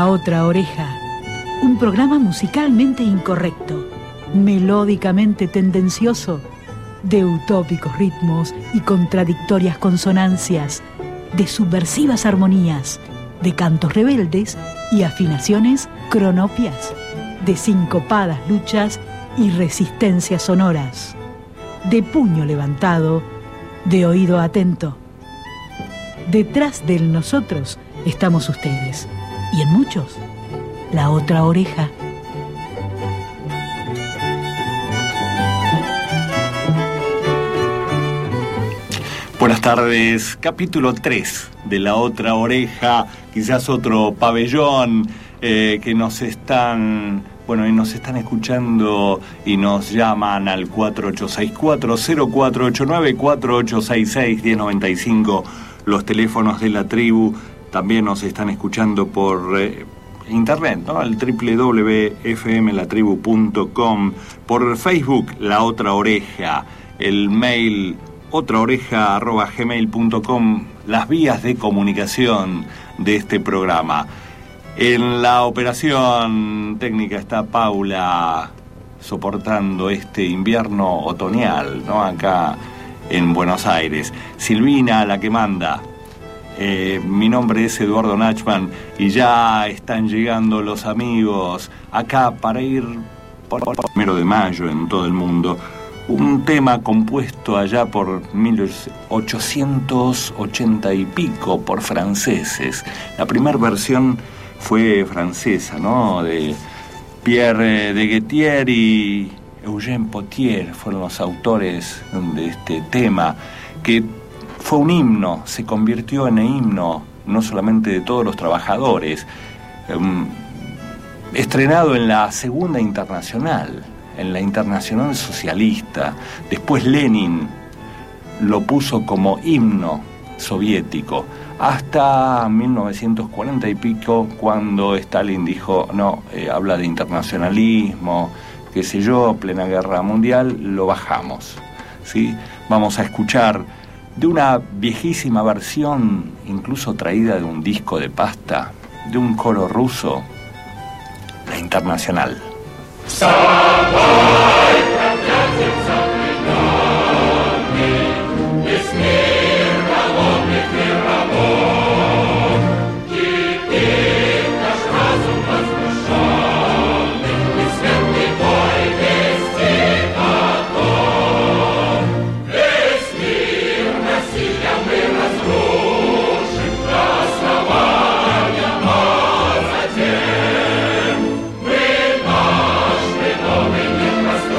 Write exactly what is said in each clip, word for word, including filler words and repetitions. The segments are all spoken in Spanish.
La Otra Oreja, un programa musicalmente incorrecto, melódicamente tendencioso, de utópicos ritmos y contradictorias consonancias, de subversivas armonías, de cantos rebeldes y afinaciones cronopias, de sincopadas luchas y resistencias sonoras, de puño levantado, de oído atento. Detrás del nosotros estamos ustedes, y en muchos, la otra oreja. Buenas tardes, capítulo tres de La Otra Oreja, quizás otro pabellón eh, que nos están, bueno, y nos están escuchando y nos llaman al cuatro ocho seis cuatro, cero cuatro ocho nueve, cuatro ocho seis seis, uno cero nueve cinco, los teléfonos de la tribu. También nos están escuchando por eh, internet, ¿no? El doble u doble u doble u punto f m la tribu punto com, por Facebook, La Otra Oreja, el mail otraoreja arroba gmail punto com, las vías de comunicación de este programa. En la operación técnica está Paula, soportando este invierno otoñal, ¿no? Acá en Buenos Aires. Silvina, la que manda. Eh, mi nombre es Eduardo Nachman y ya están llegando los amigos acá para ir por el primero de mayo en todo el mundo. Un tema compuesto allá por mil ochocientos ochenta y pico por franceses. La primera versión fue francesa, ¿no? De Pierre de Guettier y Eugène Potier fueron los autores de este tema, que fue un himno, se convirtió en himno no solamente de todos los trabajadores, um, estrenado en la Segunda Internacional, en la Internacional Socialista. Después Lenin lo puso como himno soviético, hasta mil novecientos cuarenta y pico, cuando Stalin dijo, no, eh, habla de internacionalismo, qué sé yo, plena guerra mundial, lo bajamos, ¿sí? Vamos a escuchar de una viejísima versión, incluso traída de un disco de pasta, de un coro ruso, La Internacional. Мы наш, мы новый мир построим.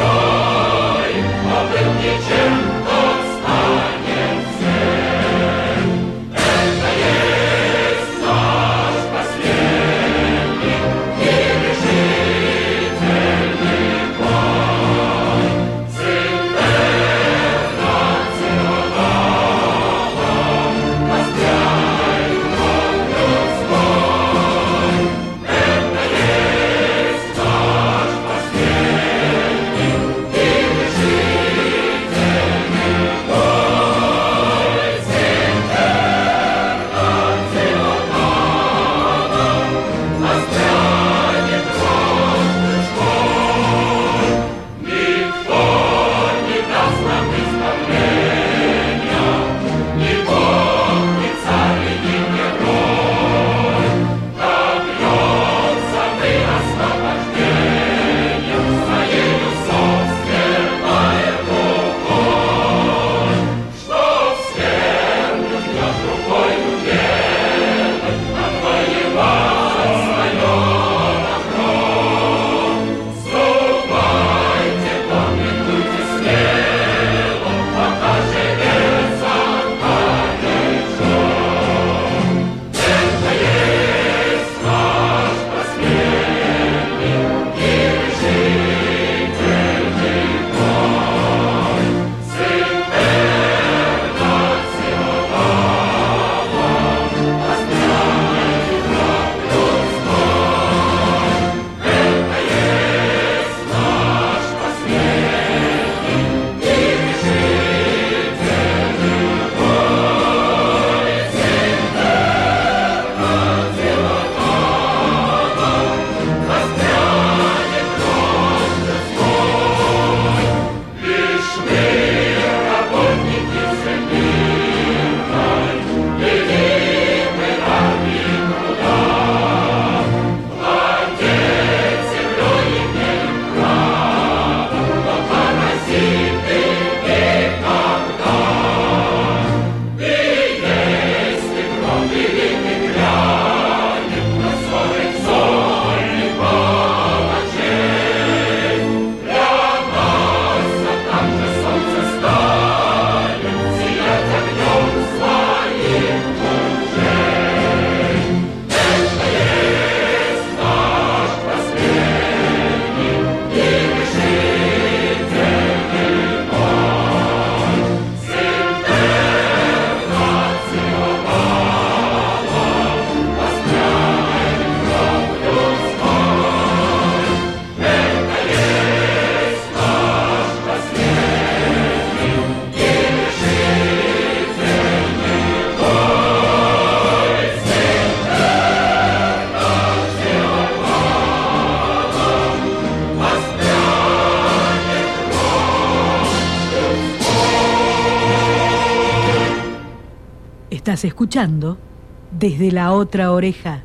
Estás escuchando Desde la Otra Oreja.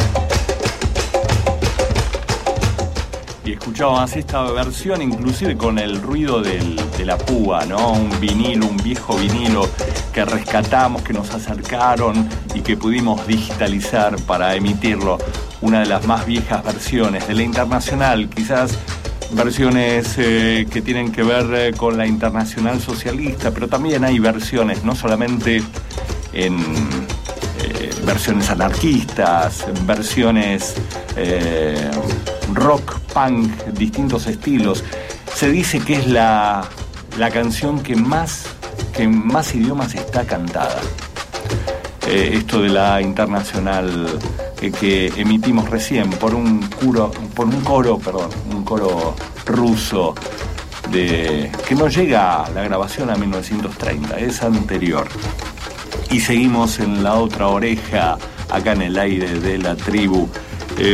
Y escuchábamos esta versión inclusive con el ruido del, de la púa, ¿no? Un vinilo, un viejo vinilo que rescatamos, que nos acercaron y que pudimos digitalizar para emitirlo. Una de las más viejas versiones de la Internacional, quizás versiones eh, que tienen que ver eh, con la Internacional Socialista, pero también hay versiones, no solamente en eh, versiones anarquistas, versiones eh, rock, punk, distintos estilos. Se dice que es la, la canción que más, que en más idiomas está cantada. Eh, esto de la Internacional eh, que emitimos recién por un coro, por un coro, perdón, un coro ruso de que no llega a la grabación a mil novecientos treinta, es anterior. Y seguimos en la otra oreja, acá en el aire de la tribu. Eh,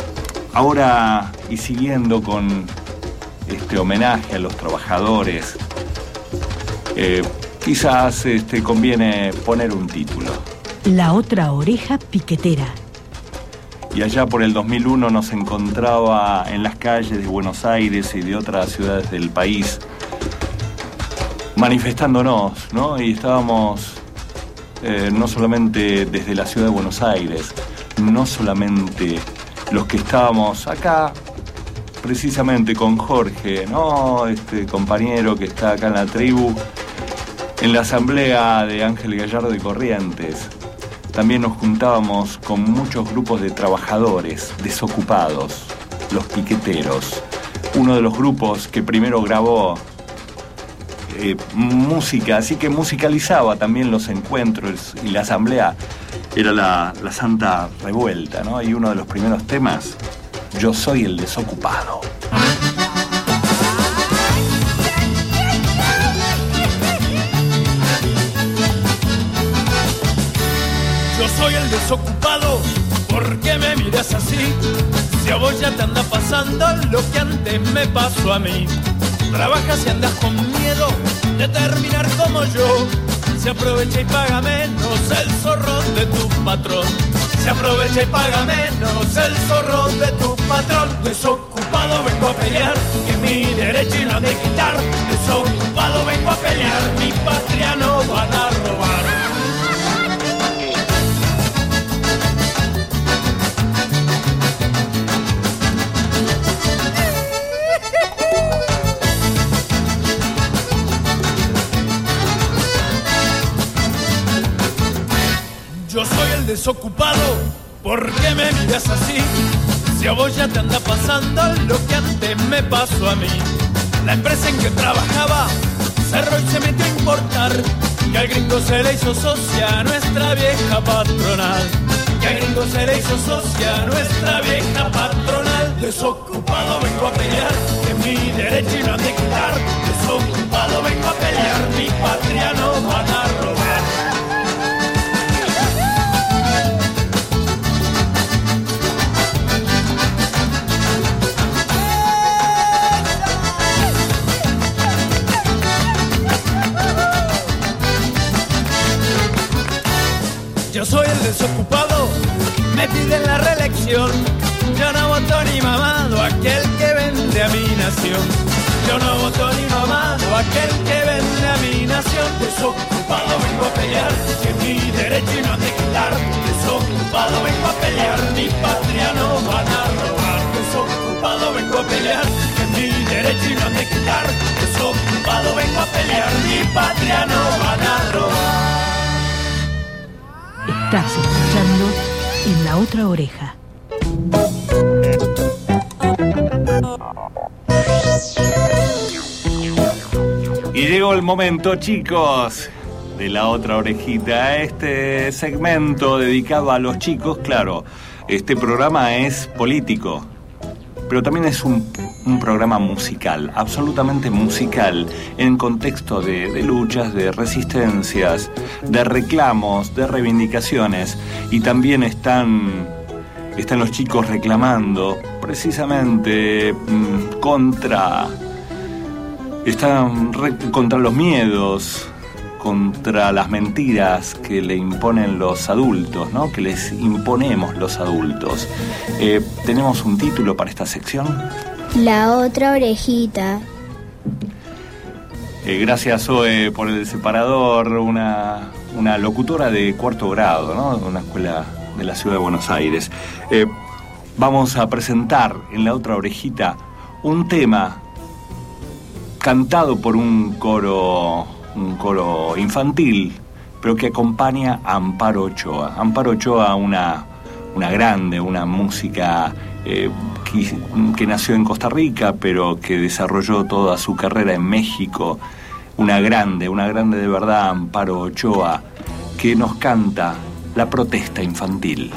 ahora, y siguiendo con este homenaje a los trabajadores, eh, quizás este, conviene poner un título. La Otra Oreja Piquetera. Y allá por el dos mil uno nos encontraba en las calles de Buenos Aires y de otras ciudades del país manifestándonos, ¿no? Y estábamos eh, no solamente desde la ciudad de Buenos Aires, no solamente los que estábamos acá, precisamente con Jorge, ¿no? Este compañero que está acá en la tribu, en la asamblea de Ángel Gallardo y Corrientes. También nos juntábamos con muchos grupos de trabajadores desocupados, los piqueteros. Uno de los grupos que primero grabó eh, música, así que musicalizaba también los encuentros y la asamblea, era la, la Santa Revuelta, ¿no? Y uno de los primeros temas, Yo soy el desocupado. Yo soy el desocupado, ¿por qué me miras así? Si a vos ya te anda pasando lo que antes me pasó a mí. Trabajas y andas con miedo de terminar como yo. Se aprovecha y paga menos el zorrón de tu patrón. Se aprovecha y paga menos el zorrón de tu patrón. Desocupado vengo a pelear, que mi derecho y no han de quitar. Desocupado vengo a pelear, mi patria no van a robar. Yo soy el desocupado, ¿por qué me miras así? Si a vos ya te anda pasando lo que antes me pasó a mí. La empresa en que trabajaba cerró y se metió a importar. Que al gringo se le hizo socia nuestra vieja patronal. Que al gringo se le hizo socia nuestra vieja patronal. Desocupado vengo a pelear, que mi derecho y no han de quitar. Desocupado vengo a pelear, mi patria no van a robar. Yo soy el desocupado, me piden la reelección. Yo no voto ni mamado a aquel que vende a mi nación. Yo no voto ni mamado a aquel que vende a mi nación. Desocupado vengo a pelear, que mi derecho y no han de quitar. Desocupado vengo a pelear, mi patria no van a robar. Desocupado vengo a pelear, que mi derecho y no han de quitar. Desocupado vengo a pelear, mi patria no van a robar. Estás escuchando En la Otra Oreja. Y llegó el momento, chicos, de La Otra Orejita. Este segmento dedicado a los chicos, claro, este programa es político, pero también es un, un programa musical, absolutamente musical, en contexto de, de luchas, de resistencias, de reclamos, de reivindicaciones. Y también están, están los chicos reclamando precisamente mmm, contra, están re, contra los miedos contra las mentiras que le imponen los adultos, ¿no? Que les imponemos los adultos. Eh, ¿Tenemos un título para esta sección? La otra orejita. Eh, gracias, Zoe, por el separador, una, una locutora de cuarto grado, ¿no? De una escuela de la ciudad de Buenos Aires. Eh, vamos a presentar en La Otra Orejita un tema cantado por un coro, un coro infantil, pero que acompaña a Amparo Ochoa. Amparo Ochoa, una, una grande, una música eh, que, que nació en Costa Rica, pero que desarrolló toda su carrera en México. Una grande, una grande de verdad, Amparo Ochoa, que nos canta La Protesta Infantil.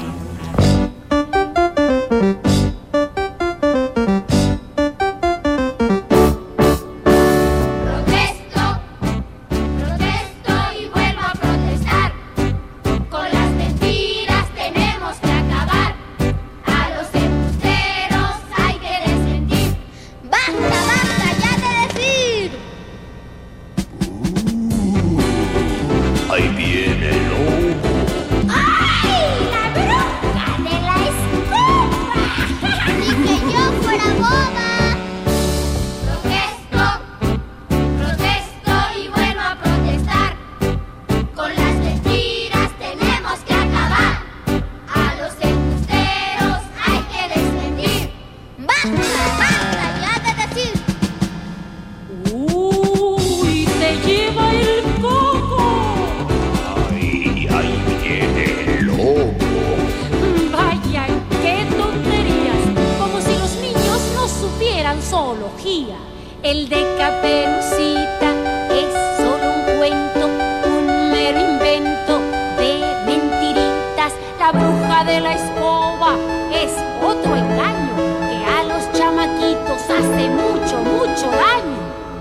El de Caperucita es solo un cuento, un mero invento de mentiritas. La bruja de la escoba es otro engaño que a los chamaquitos hace mucho, mucho daño.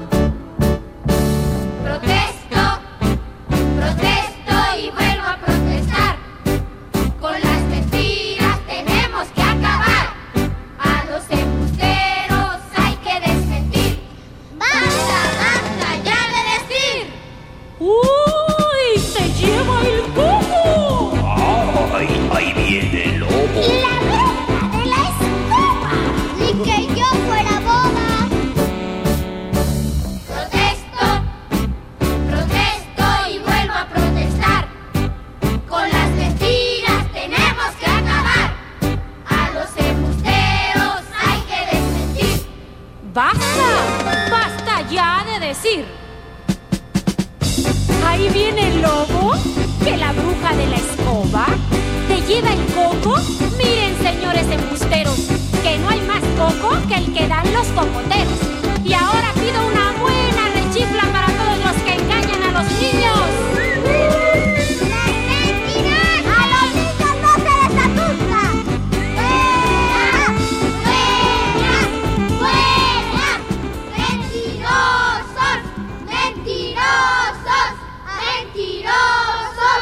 Protesto, protesto y vuelvo a protestar. Con las mentiras tenemos que acabar. A los embusteros hay que desmentir. ¡Basta, basta ya de decir! ¡Uy, se lleva el coco! ¡Ay, ahí viene el lobo! ¡La bruja de la escoba! ¡Ni que yo fuera boba! Protesto, protesto y vuelvo a protestar. Con las mentiras tenemos que acabar. A los embusteros hay que desmentir. ¡Basta! ¡Basta ya de decir! Ahí viene el lobo, que la bruja de la escoba te lleva el coco. Miren, señores embusteros, que no hay más coco que el que dan los cocoteros. Y ahora pido una buena rechifla para todos los que engañan a los niños. ¡Las mentiras! ¡A los niños no se les asusta! ¡Fuera! ¡Fuera! ¡Fuera! ¡Mentirosos! ¡Mentirosos! ¡Mentirosos!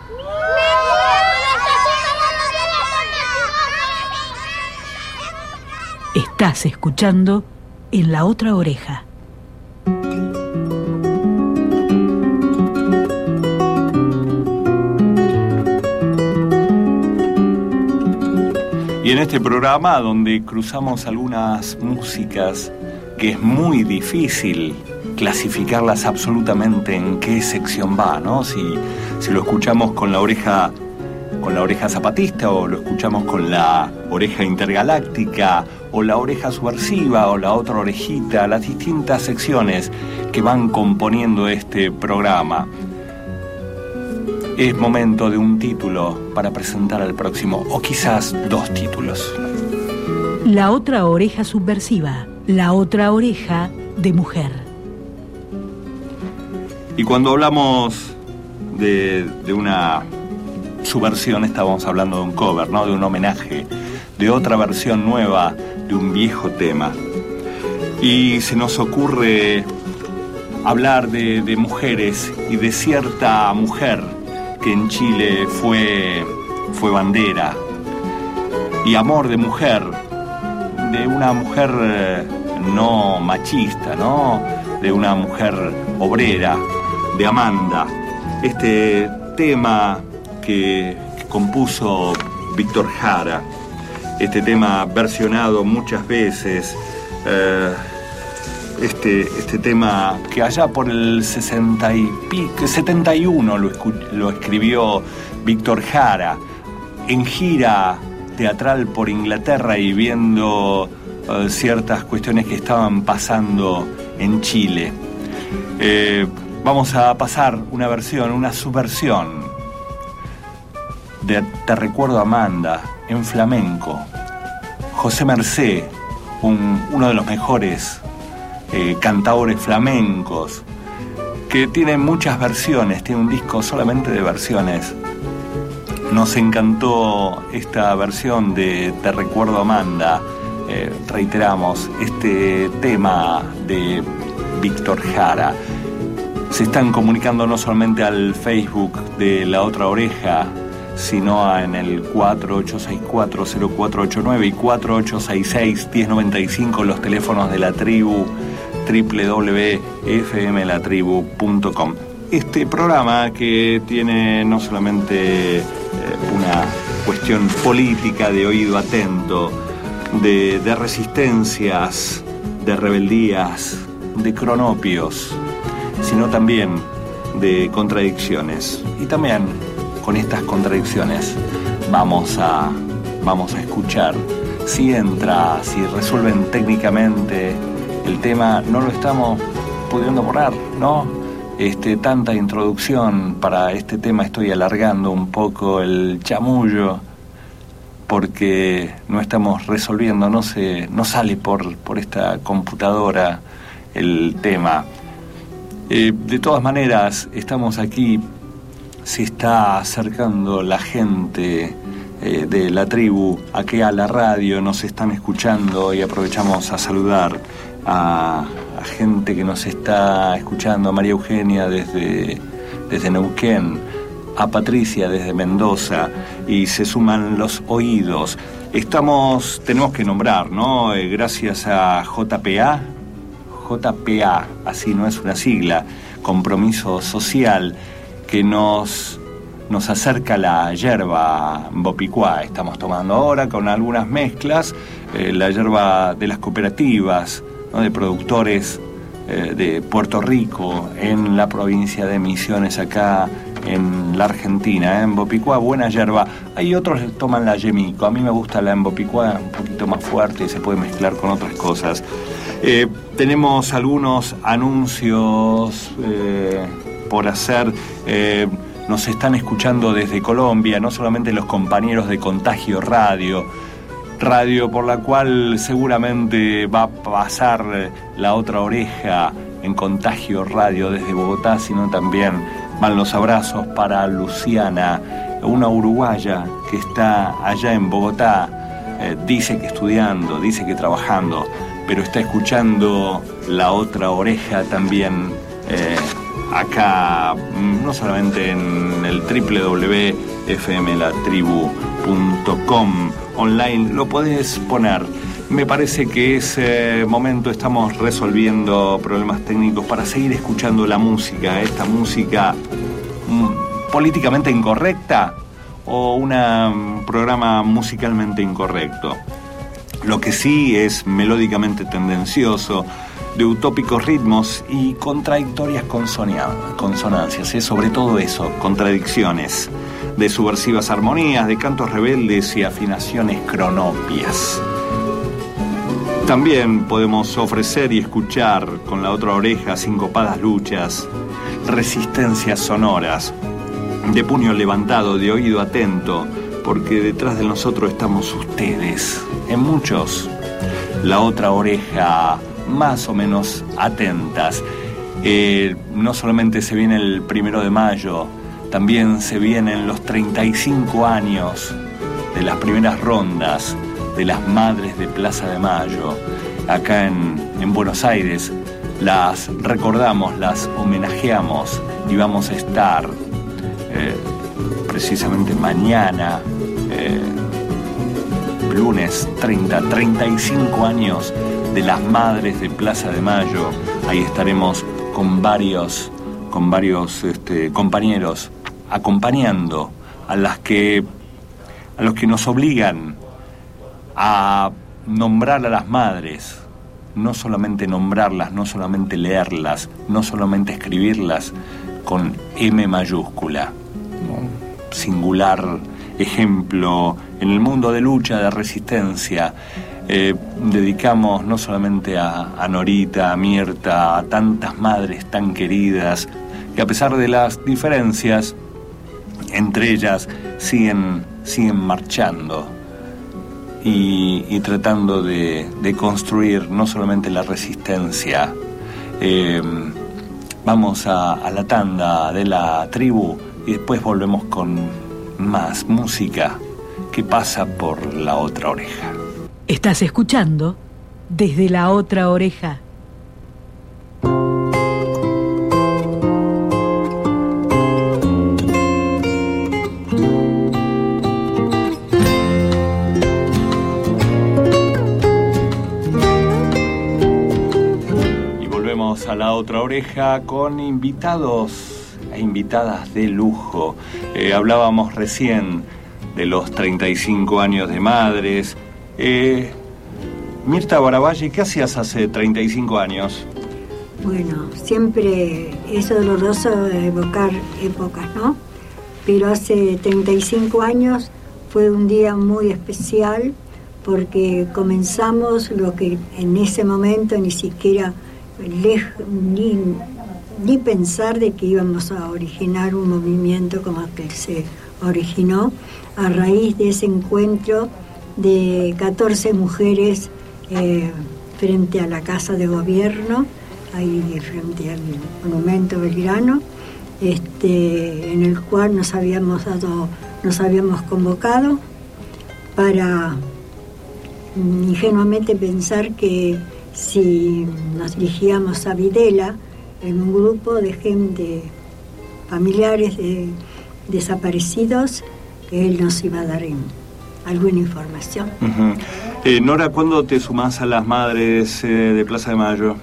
Estás escuchando En la Otra Oreja. Y en este programa, donde cruzamos algunas músicas que es muy difícil clasificarlas absolutamente en qué sección va, ¿no? Si, si lo escuchamos con la oreja con la oreja zapatista, o lo escuchamos con la oreja intergaláctica, o la oreja subversiva, o la otra orejita, las distintas secciones que van componiendo este programa. Es momento de un título para presentar al próximo, o quizás dos títulos. La otra oreja subversiva, la otra oreja de mujer. Y cuando hablamos de, de una subversión, estábamos hablando de un cover, ¿no? De un homenaje, de otra versión nueva de un viejo tema. Y se nos ocurre hablar de, de mujeres y de cierta mujer que en Chile fue, fue bandera y amor de mujer, de una mujer no machista, ¿no? De una mujer obrera, de Amanda. Este tema que, que compuso Víctor Jara, este tema versionado muchas veces, eh, este, este tema que allá por el sesenta y pico, setenta y uno lo, lo escribió Víctor Jara, en gira teatral por Inglaterra y viendo uh, ciertas cuestiones que estaban pasando en Chile. Eh, vamos a pasar una versión, una subversión de Te recuerdo Amanda en flamenco. José Mercé, un, uno de los mejores eh, cantadores flamencos, que tiene muchas versiones, tiene un disco solamente de versiones. Nos encantó esta versión de Te recuerdo Amanda. Eh, reiteramos, este tema de Víctor Jara. Se están comunicando no solamente al Facebook de La Otra Oreja, sino en el cuatro ocho seis cuatro cero cuatro ocho nueve y cuatro ocho seis seis uno cero nueve cinco, los teléfonos de la tribu, doble u doble u doble u punto f m la tribu punto com. Este programa que tiene no solamente eh, una cuestión política de oído atento, de, de resistencias, de rebeldías, de cronopios, sino también de contradicciones. Y también con estas contradicciones vamos a, vamos a escuchar si entra, si resuelven técnicamente el tema. No lo estamos pudiendo borrar, ¿no? Este, tanta introducción para este tema, estoy alargando un poco el chamullo porque no estamos resolviendo, no se, no sale por, por esta computadora el tema. Eh, de todas maneras, estamos aquí, se está acercando la gente eh, de la tribu aquí a la radio, nos están escuchando y aprovechamos a saludar a, a gente que nos está escuchando, a María Eugenia desde, desde Neuquén, a Patricia desde Mendoza, y se suman los oídos. Estamos, tenemos que nombrar, ¿no? Eh, gracias a J P A, J P A, así no es una sigla, Compromiso Social, que nos, nos acerca la yerba Bopicuá. Estamos tomando ahora con algunas mezclas eh, la yerba de las cooperativas, ¿no? De productores eh, de Puerto Rico, en la provincia de Misiones, acá en la Argentina, ¿eh? En Bopicuá, buena yerba. Hay otros que toman la yemico, a mí me gusta la en Bopicuá, un poquito más fuerte y se puede mezclar con otras cosas. Eh, tenemos algunos anuncios eh, por hacer. Eh, nos están escuchando desde Colombia, no solamente los compañeros de Contagio Radio, radio por la cual seguramente va a pasar La Otra Oreja en Contagio Radio desde Bogotá, sino también van los abrazos para Luciana, una uruguaya que está allá en Bogotá, eh, dice que estudiando, dice que trabajando, pero está escuchando La Otra Oreja también eh, acá, no solamente en el doble u doble u doble u punto f m la tribu punto com, online, lo podés poner. Me parece que ese momento estamos resolviendo problemas técnicos para seguir escuchando la música, esta música mm, políticamente incorrecta o un um, programa musicalmente incorrecto. Lo que sí es melódicamente tendencioso, de utópicos ritmos y contradictorias consonancias, es sobre todo eso, contradicciones, de subversivas armonías, de cantos rebeldes y afinaciones cronopias. También podemos ofrecer y escuchar con La Otra Oreja sincopadas luchas, resistencias sonoras, de puño levantado, de oído atento, porque detrás de nosotros estamos ustedes, en muchos, La Otra Oreja, más o menos atentas. Eh, no solamente se viene el primero de mayo, también se vienen los treinta y cinco años de las primeras rondas de las Madres de Plaza de Mayo, acá en, en Buenos Aires. Las recordamos, las homenajeamos y vamos a estar eh, precisamente mañana, eh, lunes treinta, treinta y cinco años de las Madres de Plaza de Mayo. Ahí estaremos con varios con varios este, compañeros, acompañando a las que a los que nos obligan a nombrar a las madres, no solamente nombrarlas, no solamente leerlas, no solamente escribirlas con M mayúscula, ¿no? Singular ejemplo en el mundo de lucha, de resistencia. Eh, dedicamos no solamente a, a Norita, a Mirta, a tantas madres tan queridas que a pesar de las diferencias entre ellas siguen, siguen marchando y, y tratando de, de construir no solamente la resistencia. Eh, vamos a, a la tanda de la tribu y después volvemos con más música que pasa por la otra oreja. Estás escuchando Desde la Otra Oreja. Y volvemos a la otra oreja con invitados e invitadas de lujo. Eh, hablábamos recién de los treinta y cinco años de madres. Eh, Mirta Baravalle, ¿qué hacías hace treinta y cinco años? Bueno, siempre es doloroso evocar épocas, ¿no? Pero hace treinta y cinco años fue un día muy especial porque comenzamos lo que en ese momento ni siquiera lej- ni, ni pensar de que íbamos a originar un movimiento como el que se originó a raíz de ese encuentro de catorce mujeres eh, frente a la Casa de Gobierno, ahí frente al Monumento Belgrano, este, en el cual nos habíamos dado, nos habíamos convocado para ingenuamente pensar que si nos dirigíamos a Videla, en un grupo de gente, familiares de desaparecidos, que él nos iba a dar en alguna información. Uh-huh. eh, Nora, ¿cuándo te sumás a las madres eh, de Plaza de Mayo?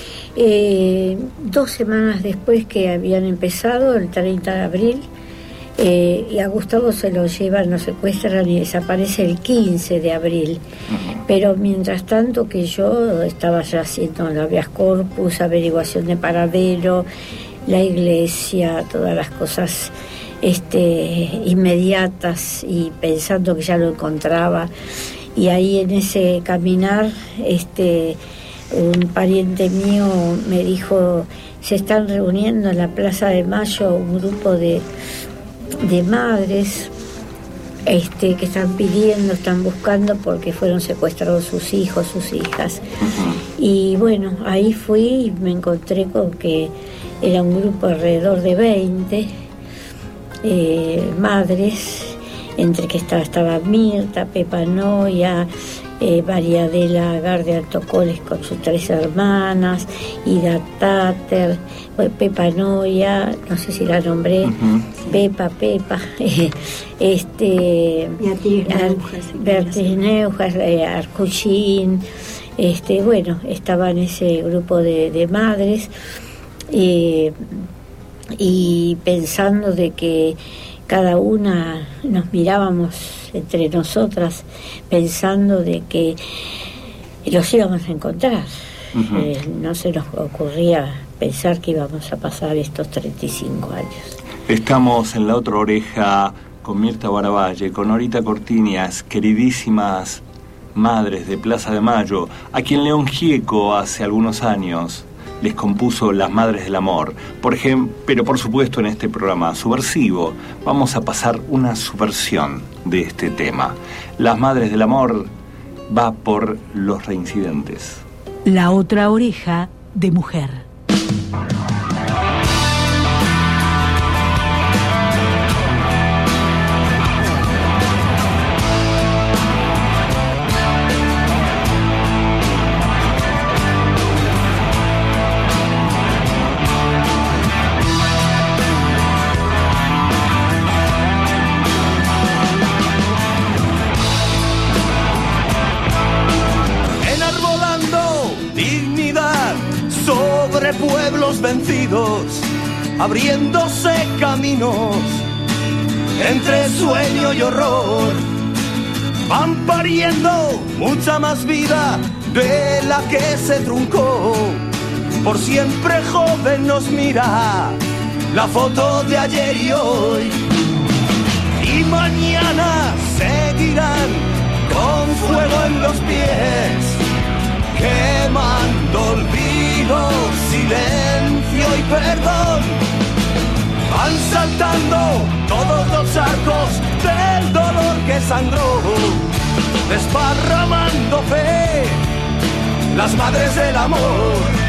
Eh, dos semanas después que habían empezado, el treinta de abril, eh, y a Gustavo se lo llevan, lo secuestran y desaparece el quince de abril. Uh-huh. Pero mientras tanto que yo estaba ya haciendo el habeas corpus, averiguación de paradero, la iglesia, todas las cosas este, inmediatas y pensando que ya lo encontraba. Y ahí en ese caminar, este, un pariente mío me dijo, se están reuniendo en la Plaza de Mayo un grupo de, de madres este, que están pidiendo, están buscando porque fueron secuestrados sus hijos, sus hijas. Y bueno, ahí fui y me encontré con que era un grupo alrededor de veinte eh, madres, entre que estaba, estaba Mirta, Pepa Noia, eh, María Adela Garde Altocoles con sus tres hermanas, Ida Tater, Pepa Noia, no sé si la nombré, uh-huh. Pepa, Pepa, este, Beatriz Neujas, Beatriz Neujas, eh, Arcuchín, este, bueno, estaba en ese grupo de, de madres, eh, y pensando de que cada una nos mirábamos entre nosotras pensando de que los íbamos a encontrar. Uh-huh. Eh, no se nos ocurría pensar que íbamos a pasar estos treinta y cinco años. Estamos en la otra oreja con Mirta Baravalle, con Norita Cortiñas, queridísimas madres de Plaza de Mayo, a quien León Gieco hace algunos años les compuso Las Madres del Amor. Por ejemplo, pero por supuesto en este programa subversivo vamos a pasar una subversión de este tema. Las Madres del Amor va por Los Reincidentes. La otra oreja de mujer. abriéndose caminos entre sueño y horror. Van pariendo mucha más vida de la que se truncó. Por siempre joven nos mira la foto de ayer y hoy. Y mañana seguirán con fuego en los pies, quemando olvido, silencio y perdón. Van saltando todos los arcos del dolor que sangró, desparramando fe, las madres del amor.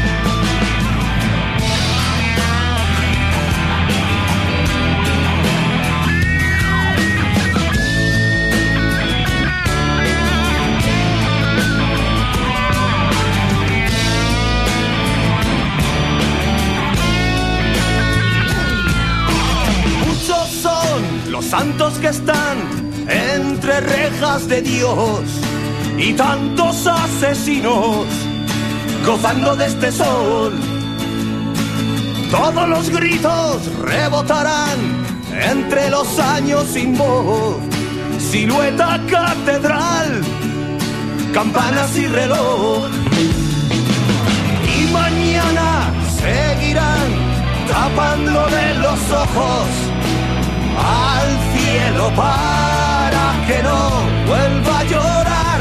Los santos que están entre rejas de Dios y tantos asesinos gozando de este sol. Todos los gritos rebotarán entre los años sin voz. Silueta catedral, campanas y reloj. Y mañana seguirán tapándole los ojos al cielo para que no vuelva a llorar.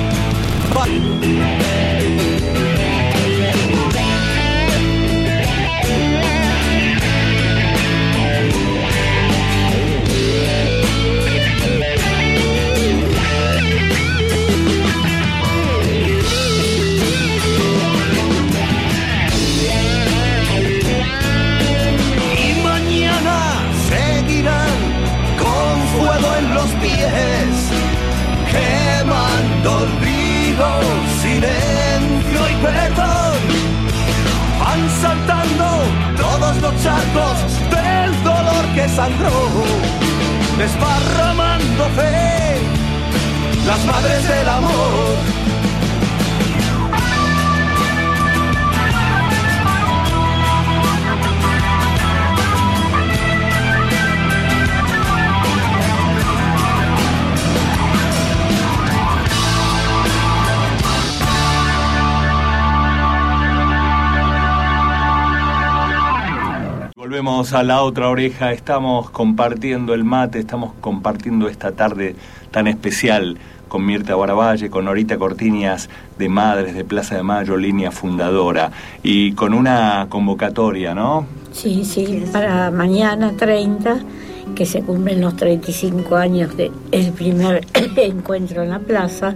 Y mañana seguirán con fuego en los pies, quemando olvido, silencio y perdón. Van saltando todos los charcos del dolor que sangró, desparramando fe, las madres del amor. Volvemos a La Otra Oreja, estamos compartiendo el mate, estamos compartiendo esta tarde tan especial con Mirta Baravalle, con Norita Cortiñas de Madres de Plaza de Mayo, línea fundadora, y con una convocatoria, ¿no? Sí, sí, para mañana treinta, que se cumplen los treinta y cinco años del primer encuentro en la plaza.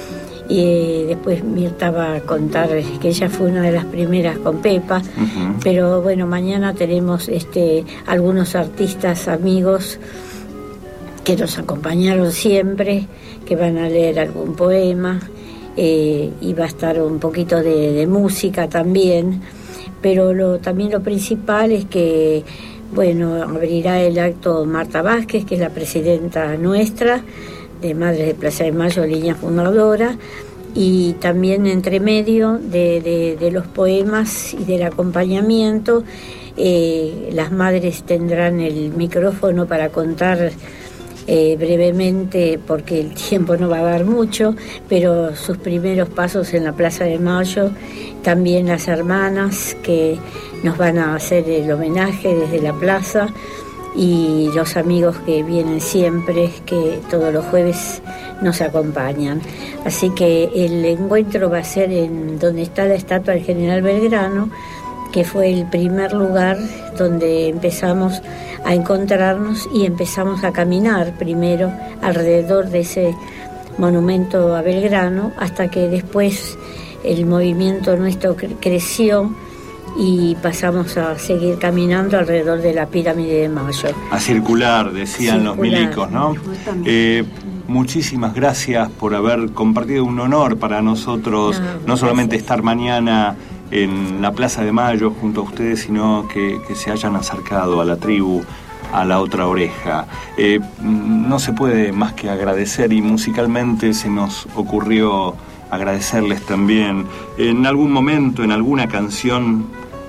Y después Mirta va a contar que ella fue una de las primeras con Pepa. Uh-huh. Pero bueno, mañana tenemos este algunos artistas amigos que nos acompañaron siempre, que van a leer algún poema, eh, y va a estar un poquito de, de música también. Pero lo, también lo principal es que, bueno, abrirá el acto Marta Vázquez, que es la presidenta nuestra de Madres de Plaza de Mayo, línea fundadora, y también entre medio de, de, de los poemas y del acompañamiento, eh, las madres tendrán el micrófono para contar eh, brevemente, porque el tiempo no va a dar mucho, pero sus primeros pasos en la Plaza de Mayo, también las hermanas que nos van a hacer el homenaje desde la plaza, y los amigos que vienen siempre, que todos los jueves nos acompañan. Así que el encuentro va a ser en donde está la estatua del General Belgrano, que fue el primer lugar donde empezamos a encontrarnos y empezamos a caminar primero alrededor de ese monumento a Belgrano, hasta que después el movimiento nuestro cre- creció y pasamos a seguir caminando alrededor de la pirámide de Mayo. A circular, decían circular. Los milicos, ¿no? Eh, muchísimas gracias por haber compartido, un honor para nosotros, no, no solamente estar mañana en la Plaza de Mayo junto a ustedes, sino que, que se hayan acercado a la tribu, a La Otra Oreja. Eh, no se puede más que agradecer, y musicalmente se nos ocurrió agradecerles también. En algún momento, en alguna canción,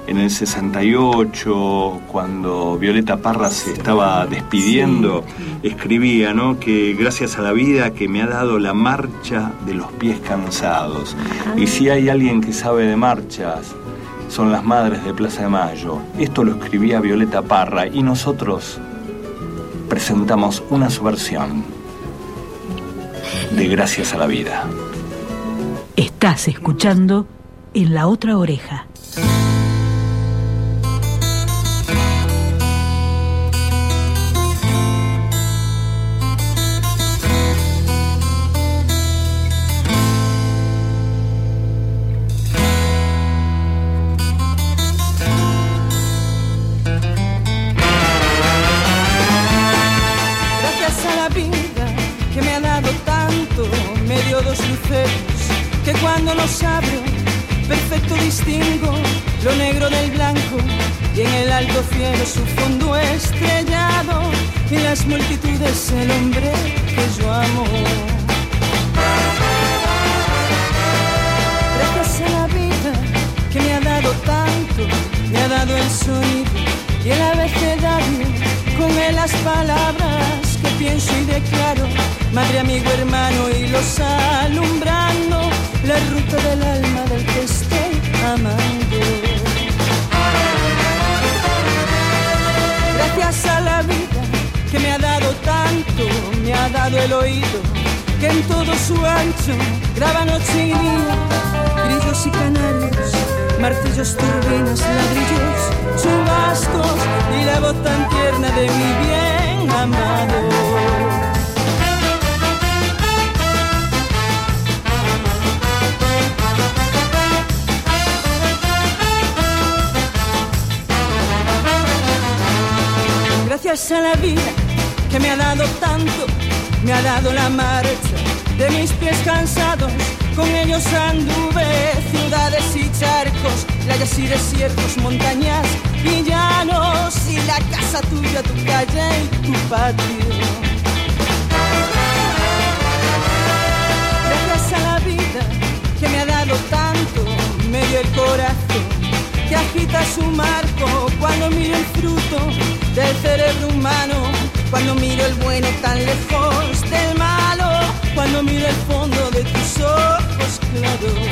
en el sesenta y ocho, cuando Violeta Parra se estaba despidiendo, sí. escribía, ¿no?, que gracias a la vida que me ha dado la marcha de los pies cansados. Ah. Y si hay alguien que sabe de marchas, son las madres de Plaza de Mayo. Esto lo escribía Violeta Parra y nosotros presentamos una subversión de Gracias a la vida. Estás escuchando En la Otra Oreja. Que cuando los abro, perfecto distingo lo negro del blanco, y en el alto cielo su fondo estrellado, y en las multitudes el hombre que yo amo. Gracias a la vida que me ha dado tanto, me ha dado el sonido y el abecedario, con él las palabras que pienso y declaro, madre, amigo, hermano, y los alumbrando la ruta del alma del que estoy amando. Gracias a la vida que me ha dado tanto, me ha dado el oído, que en todo su ancho graba noche y día, grillos y canarios, martillos, turbinas, ladrillos, chubascos y la voz tan tierna de mi bien amado. Gracias a la vida que me ha dado tanto, me ha dado la marcha de mis pies cansados, con ellos anduve ciudades y charcos, playas y desiertos, montañas y llanos, y la casa tuya, tu calle y tu patio. Gracias a la vida que me ha dado tanto, me dio el corazón que agita su marco cuando miro el fruto del cerebro humano, cuando miro el bueno tan lejos del malo, cuando miro el fondo de tus ojos claros.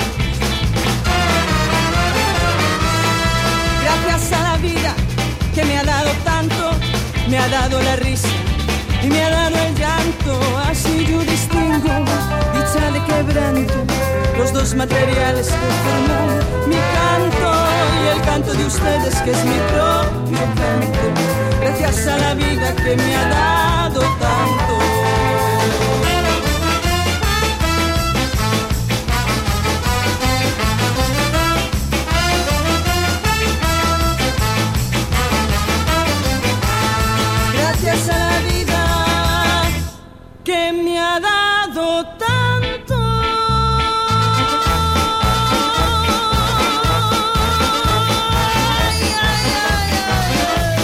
Gracias a la vida que me ha dado tanto, me ha dado la risa y me ha dado el llanto, así yo distingo dicha de quebranto, los dos materiales que forman mi canto y el canto de ustedes que es mi propio canto. Gracias a la vida que me ha dado tanto. Gracias a la vida que me ha dado tanto. Ay, ay, ay, ay.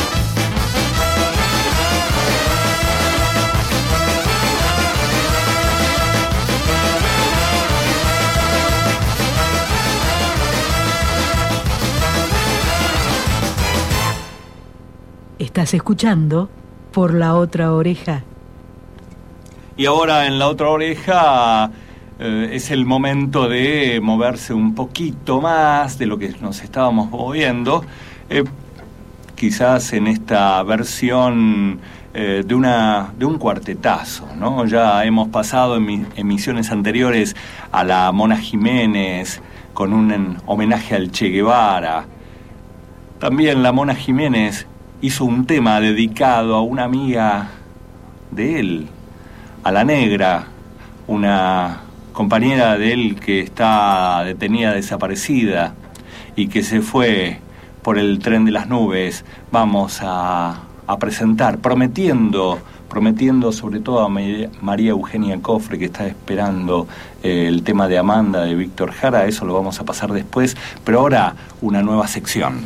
Estás escuchando Por la Otra Oreja. Y ahora en la otra oreja eh, es el momento de moverse un poquito más de lo que nos estábamos moviendo, eh, quizás en esta versión eh, de una de un cuartetazo, ¿no? Ya hemos pasado en mi, emisiones anteriores a la Mona Jiménez con un en, homenaje al Che Guevara. También la Mona Jiménez hizo un tema dedicado a una amiga de él, a la Negra, una compañera de él que está detenida, desaparecida, y que se fue por el tren de las nubes. Vamos a, a presentar, prometiendo, prometiendo sobre todo a María Eugenia Cofre, que está esperando eh, el tema de Amanda de Víctor Jara. Eso lo vamos a pasar después, pero ahora una nueva sección.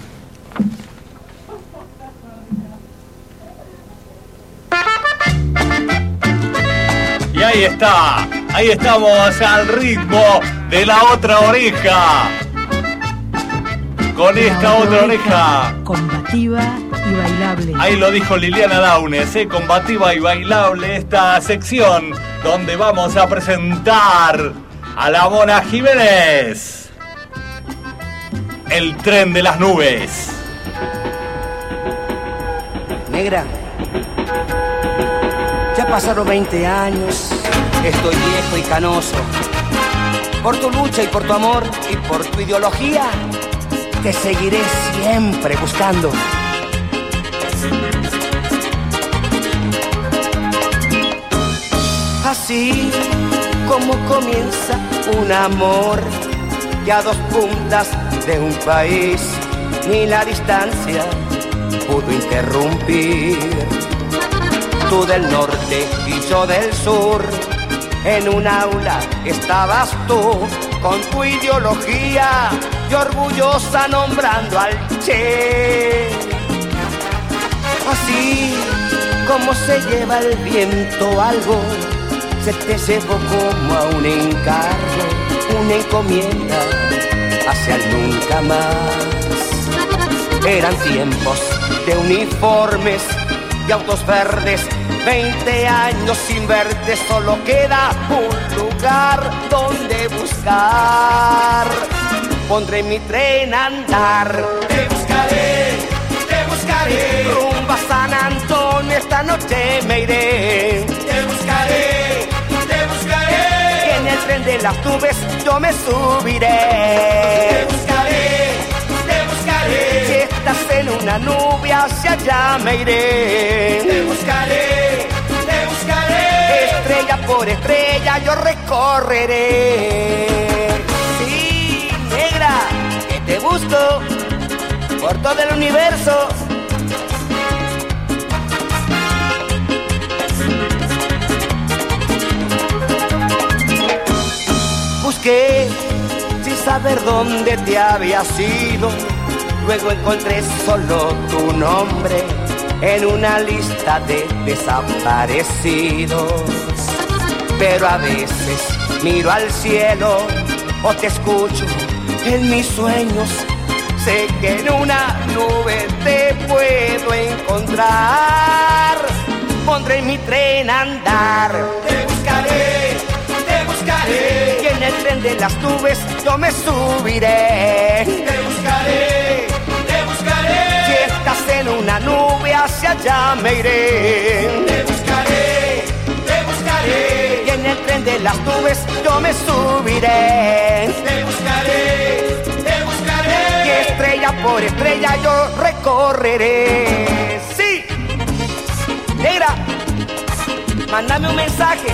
Y ahí está, ahí estamos al ritmo de la otra oreja. con esta otra oreja. Combativa y bailable. Ahí lo dijo Liliana Downes, ¿eh? Combativa y bailable esta sección donde vamos a presentar a la Mona Jiménez. El tren de las nubes. Negra, ya pasaron veinte años, estoy viejo y canoso. Por tu lucha y por tu amor y por tu ideología, te seguiré siempre buscando. Así como comienza un amor que a dos puntas de un país ni la distancia pudo interrumpir. Tú del norte y yo del sur, en un aula estabas tú con tu ideología y orgullosa nombrando al Che. Así como se lleva el viento algo, se te llevó como a un encargo, una encomienda hacia el nunca más. Eran tiempos de uniformes y autos verdes, veinte años sin verte, solo queda un lugar donde buscar. Pondré mi tren a andar, te buscaré, te buscaré. Rumbo a San Antonio esta noche me iré. Te buscaré, te buscaré. Y en el tren de las nubes yo me subiré. Te buscaré, te buscaré. Si estás en una nube hacia allá me iré. Te buscaré, te buscaré. Estrella por estrella yo recorreré. Sí, negra, que te busco por todo el universo. Busqué sin saber dónde te habías ido. Luego encontré solo tu nombre en una lista de desaparecidos. Pero a veces miro al cielo o te escucho en mis sueños. Sé que en una nube te puedo encontrar. Pondré mi tren a andar. Te buscaré, te buscaré. Y en el tren de las nubes yo me subiré. Te buscaré, te buscaré. Si estás en una nube hacia allá me iré. Te buscaré, te buscaré. Y en el tren de las nubes yo me subiré. Te buscaré, te buscaré. Y estrella por estrella yo recorreré. Sí, negra, mándame un mensaje.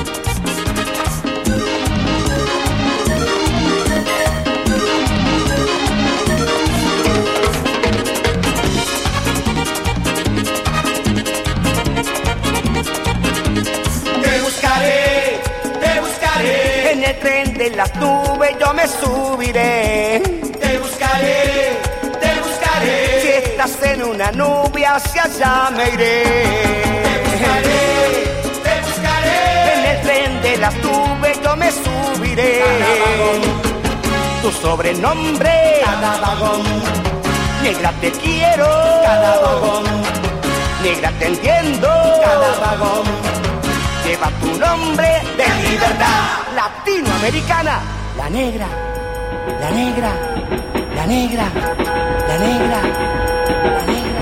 Te buscaré, te buscaré. En el tren de las nubes yo me subiré. Te buscaré, te buscaré. Si estás en una nube hacia allá me iré. Te buscaré, te buscaré. En el tren de las nubes yo me subiré. Cada vagón, tu sobrenombre. Cada vagón, negra te quiero. Cada vagón, negra te entiendo. Cada vagón lleva tu nombre de libertad latinoamericana. La negra, la negra, la negra, la negra, la negra.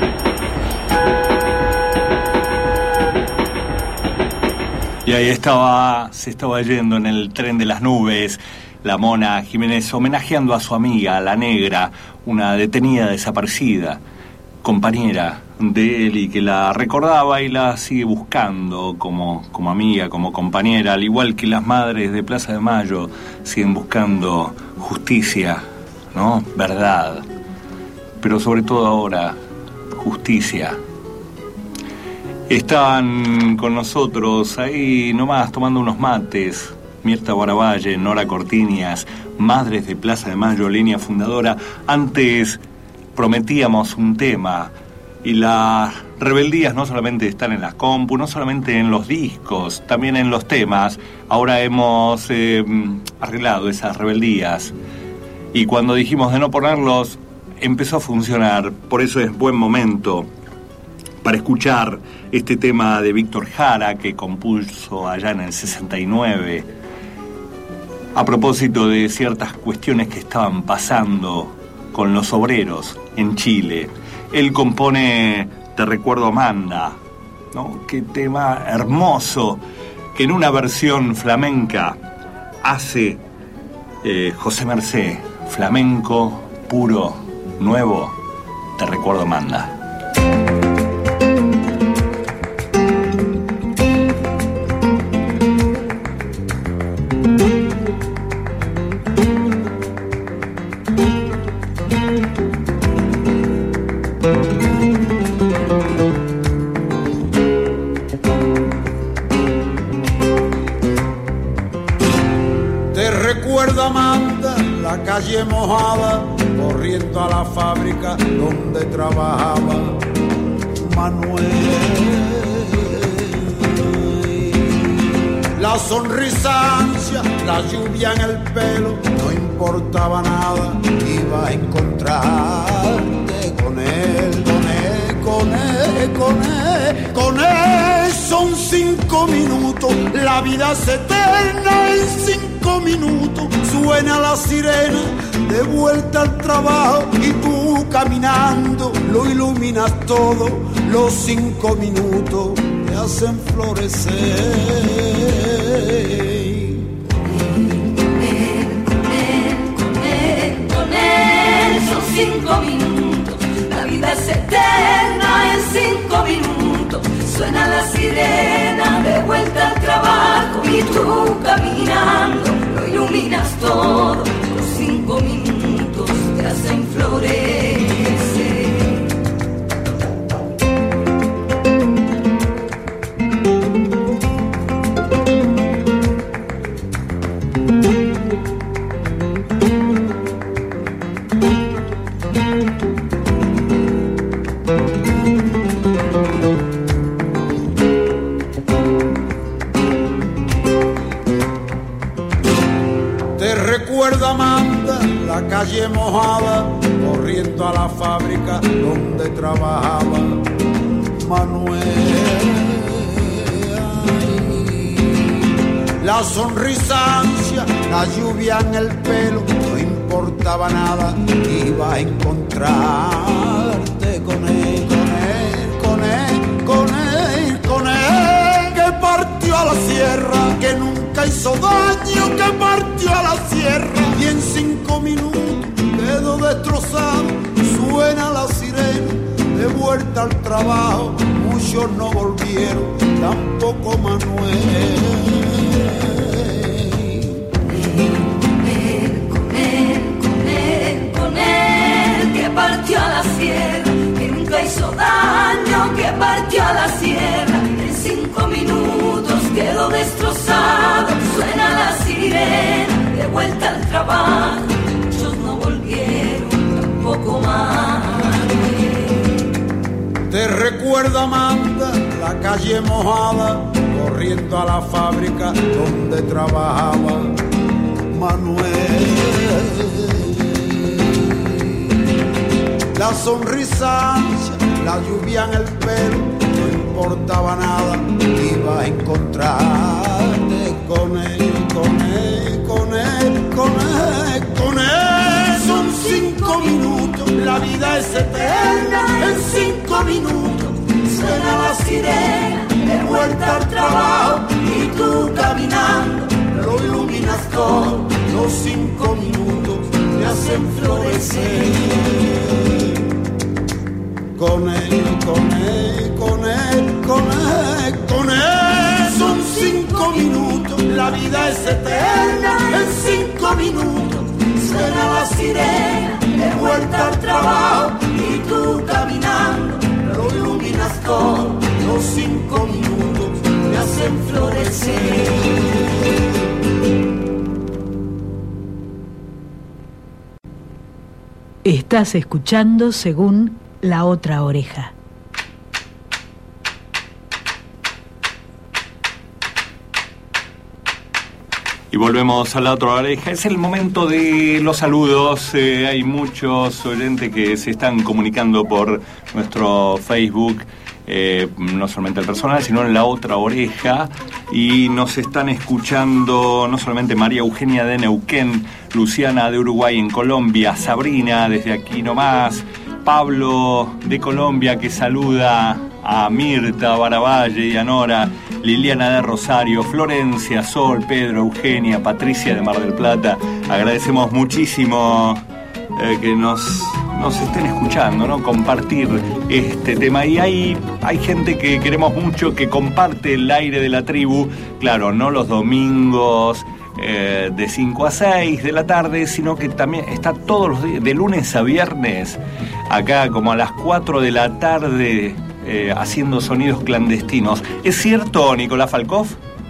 Y ahí estaba, se estaba yendo en el tren de las nubes la Mona Jiménez, homenajeando a su amiga, la negra, una detenida desaparecida, compañera de él y que la recordaba y la sigue buscando como, como amiga, como compañera, al igual que las madres de Plaza de Mayo siguen buscando justicia, ¿no? Verdad, pero sobre todo ahora, justicia. Estaban con nosotros ahí nomás tomando unos mates Mirta Guaravalle, Nora Cortiñas, madres de Plaza de Mayo, línea fundadora. Antes prometíamos un tema y las rebeldías no solamente están en las compu, no solamente en los discos, también en los temas. Ahora hemos eh, arreglado esas rebeldías y cuando dijimos de no ponerlos, empezó a funcionar. Por eso es buen momento para escuchar este tema de Víctor Jara, que compuso allá en el sesenta y nueve, a propósito de ciertas cuestiones que estaban pasando con los obreros en Chile. Él compone Te recuerdo Amanda, ¿no? Qué tema hermoso, que en una versión flamenca hace eh, José Mercé, flamenco puro, nuevo, Te recuerdo Amanda. Calle mojada, corriendo a la fábrica donde trabajaba Manuel. La sonrisa ansia, la lluvia en el pelo, no importaba nada, iba a encontrarte con él, con él, con él, con él, con él. Son cinco minutos, la vida es eterna en cinco minutos. Suena la sirena, de vuelta al trabajo y tú caminando lo iluminas todo. Los cinco minutos te hacen florecer. Con él, con él, con él, con él, son cinco minutos. La vida es eterna en cinco minutos. Suena la sirena, de vuelta al trabajo y tú caminando lo iluminas todo. Los cinco minutos te hacen florecer. Calle mojada, corriendo a la fábrica donde trabajaba Manuel. La sonrisa ansia, la lluvia en el pelo, no importaba nada, iba a encontrarte con él, con él, con él, con él, con él, que partió a la sierra, que nunca hizo daño, que partió a la sierra y en cinco minutos quedó destrozado. Suena la sirena, de vuelta al trabajo, muchos no volvieron, tampoco Manuel. Con él, con él, con él, con él, que partió a la sierra, que nunca hizo daño, que partió a la sierra, en cinco minutos quedó destrozado. Suena la sirena, de vuelta al trabajo, muchos no volvieron, tampoco más. Te recuerda Amanda, la calle mojada, corriendo a la fábrica donde trabajaba Manuel. La sonrisa ancha, la lluvia en el pelo, no importaba nada, iba a encontrarte con él, con él, con él, con él, con él. Son cinco minutos, la vida es eterna en cinco minutos. Suena la sirena, de vuelta al trabajo y tú caminando lo iluminas todo. Los cinco minutos te hacen florecer. Con él, con él, con él, con él, con él. Son cinco minutos, la vida es eterna en cinco minutos. Suena la sirena, de vuelta al trabajo y tú caminando lo iluminas todo. Los cinco minutos te hacen florecer. Estás escuchando Según La Otra Oreja. Y volvemos a la otra oreja. Es el momento de los saludos. Eh, hay muchos oyentes que se están comunicando por nuestro Facebook, eh, no solamente el personal, sino en la otra oreja. Y nos están escuchando no solamente María Eugenia de Neuquén, Luciana de Uruguay en Colombia, Sabrina desde aquí nomás, Pablo de Colombia que saluda a Mirta, Baravalle y a Nora, Liliana de Rosario, Florencia, Sol, Pedro, Eugenia, Patricia de Mar del Plata. Agradecemos muchísimo eh, que nos, nos estén escuchando, ¿no? Compartir este tema. Y hay, hay gente que queremos mucho que comparte el aire de la tribu, claro, no los domingos eh, de cinco a seis de la tarde, sino que también está todos los días, de lunes a viernes, acá como a las cuatro de la tarde, Eh, haciendo sonidos clandestinos. ¿Es cierto, Nicolás Falkov?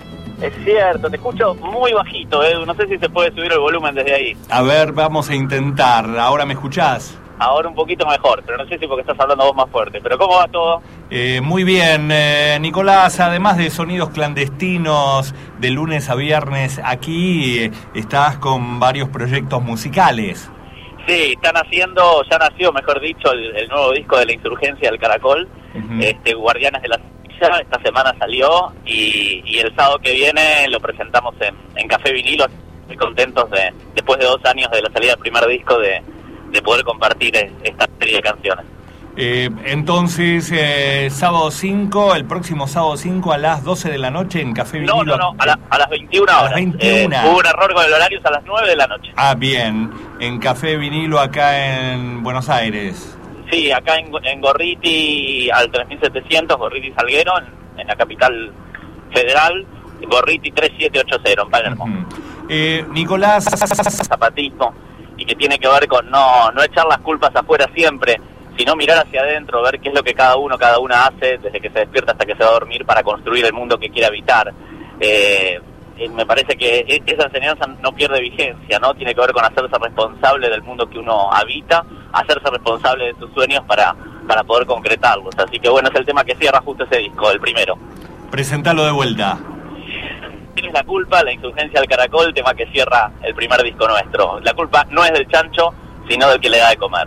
Es cierto, te escucho muy bajito, Edu. No sé si se puede subir el volumen desde ahí. A ver, vamos a intentar. ¿Ahora me escuchás? Ahora un poquito mejor, pero no sé si porque estás hablando vos más fuerte. ¿Pero cómo va todo? Eh, muy bien, eh, Nicolás. Además de sonidos clandestinos de lunes a viernes, aquí eh, estás con varios proyectos musicales. Sí, están haciendo, ya nació, mejor dicho, el, el nuevo disco de La Insurgencia del Caracol, uh-huh. este Guardianes de la Silla. Esta semana salió y, y el sábado que viene lo presentamos en, en Café Vinilo. Muy contentos de, después de dos años de la salida del primer disco, de, de poder compartir esta serie de canciones. Eh, entonces, eh, sábado cinco, el próximo sábado cinco a las doce de la noche en Café Vinilo. No, no, no, a, la, a las veintiuna horas. A las veintiuna. Eh, hubo un error con el horario, es a las nueve de la noche. Ah, bien. En Café Vinilo acá en Buenos Aires. Sí, acá en, en Gorriti, al tres mil setecientos, Gorriti Salguero, en, en la capital federal, Gorriti tres siete ocho cero, en Palermo. Uh-huh. eh, Nicolás... Zapatismo, y que tiene que ver con no, no echar las culpas afuera siempre, sino mirar hacia adentro, ver qué es lo que cada uno, cada una hace desde que se despierta hasta que se va a dormir para construir el mundo que quiere habitar. Eh, me parece que esa enseñanza no pierde vigencia, ¿no? Tiene que ver con hacerse responsable del mundo que uno habita, hacerse responsable de sus sueños para, para poder concretarlos. Así que bueno, es el tema que cierra justo ese disco, el primero. Presentalo de vuelta. Tienes la culpa, La Insurgencia del Caracol, el tema que cierra el primer disco nuestro. La culpa no es del chancho, sino del que le da de comer.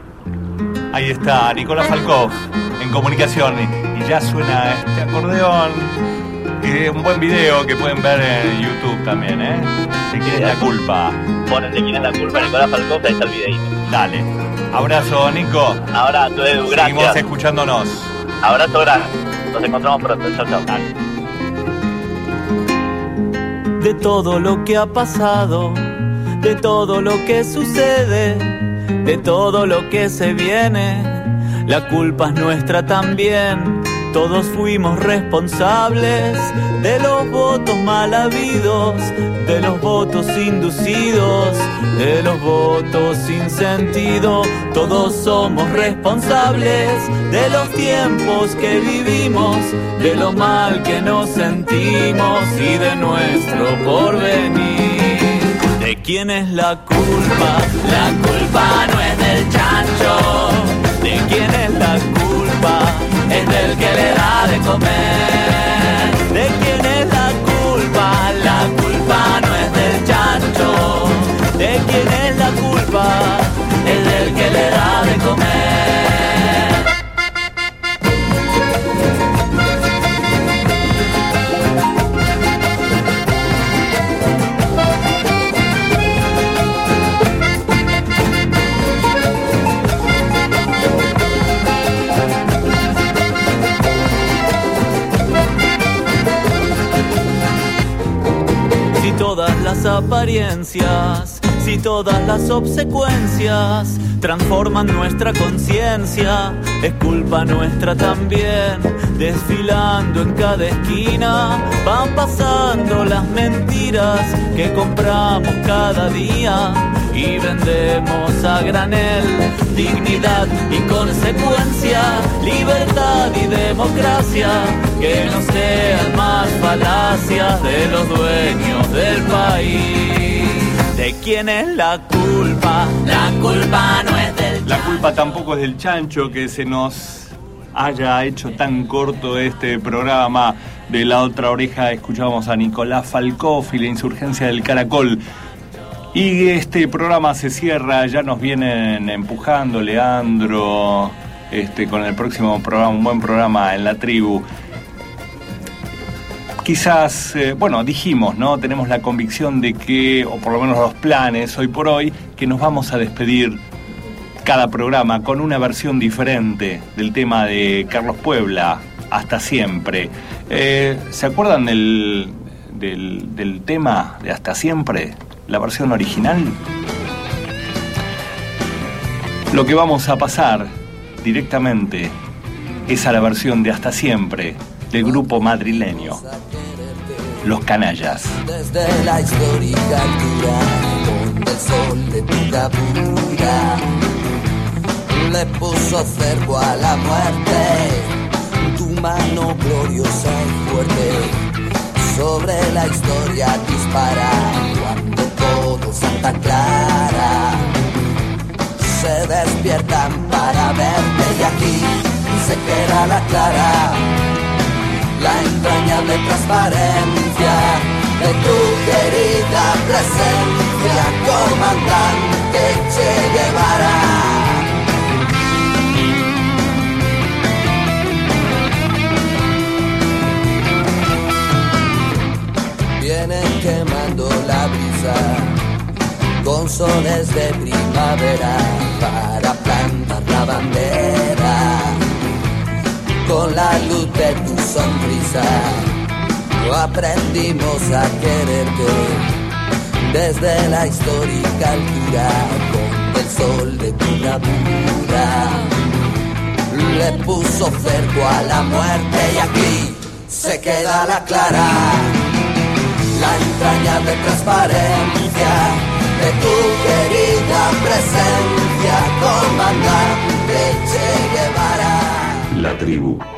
Ahí está, Nicolás Falkov en comunicación y ya suena este acordeón. Eh, un buen video que pueden ver en YouTube también, ¿eh? ¿De quién es la culpa? Ponen De quién es la culpa, Nicolás Falkov, ahí está el videito. Dale. Abrazo, Nico. Abrazo, Edu, gracias. Seguimos escuchándonos. Abrazo grande. Nos encontramos pronto. Chao, chao. Dale. De todo lo que ha pasado, de todo lo que sucede, de todo lo que se viene, la culpa es nuestra también. Todos fuimos responsables de los votos mal habidos, de los votos inducidos, de los votos sin sentido. Todos somos responsables de los tiempos que vivimos, de lo mal que nos sentimos y de nuestro porvenir. ¿De quién es la culpa? La culpa no es del chancho. ¿De quién es la culpa? Es del que le da de comer. ¿De quién es la culpa? La culpa no es del chancho. ¿De quién es la culpa? Es del que le da de comer. Todas las apariencias, si todas las obsecuencias transforman nuestra conciencia, es culpa nuestra también. Desfilando en cada esquina van pasando las mentiras que compramos cada día y vendemos a granel. Dignidad y consecuencia, libertad y democracia, que no sean más falacias de los dueños del país. ¿De quién es la culpa? La culpa no es del chancho. La culpa tampoco es del chancho, que se nos haya hecho tan corto este programa. de La Otra Oreja escuchábamos a Nicolás Falcoff y la insurgencia del caracol. Y este programa se cierra, ya nos vienen empujando Leandro, este, con el próximo programa, un buen programa en La Tribu. Quizás, eh, bueno, dijimos, ¿no? Tenemos la convicción de que, o por lo menos los planes hoy por hoy, que nos vamos a despedir cada programa con una versión diferente del tema de Carlos Puebla, Hasta Siempre. Eh, ¿Se acuerdan del, del, del tema de Hasta Siempre? La versión original. Lo que vamos a pasar directamente es a la versión de Hasta Siempre del grupo madrileño Los Canallas. Desde la histórica altura, donde el sol de tu bravura le puso cerco a la muerte, tu mano gloriosa y fuerte sobre la historia dispara. Cuando todo Santa Clara se despiertan para verte, y aquí se queda la clara, la entrañable transparencia de tu querida presencia, comandante Che Guevara. Vienen quemando la brisa con soles de primavera para plantar la bandera. Con la luz de tu sonrisa aprendimos a quererte desde la histórica altura, con el sol de tu bravura le puso cerco a la muerte, y aquí se queda la clara, la entrañable transparencia de tu querida presencia, comandante Che Guevara. La Tribu.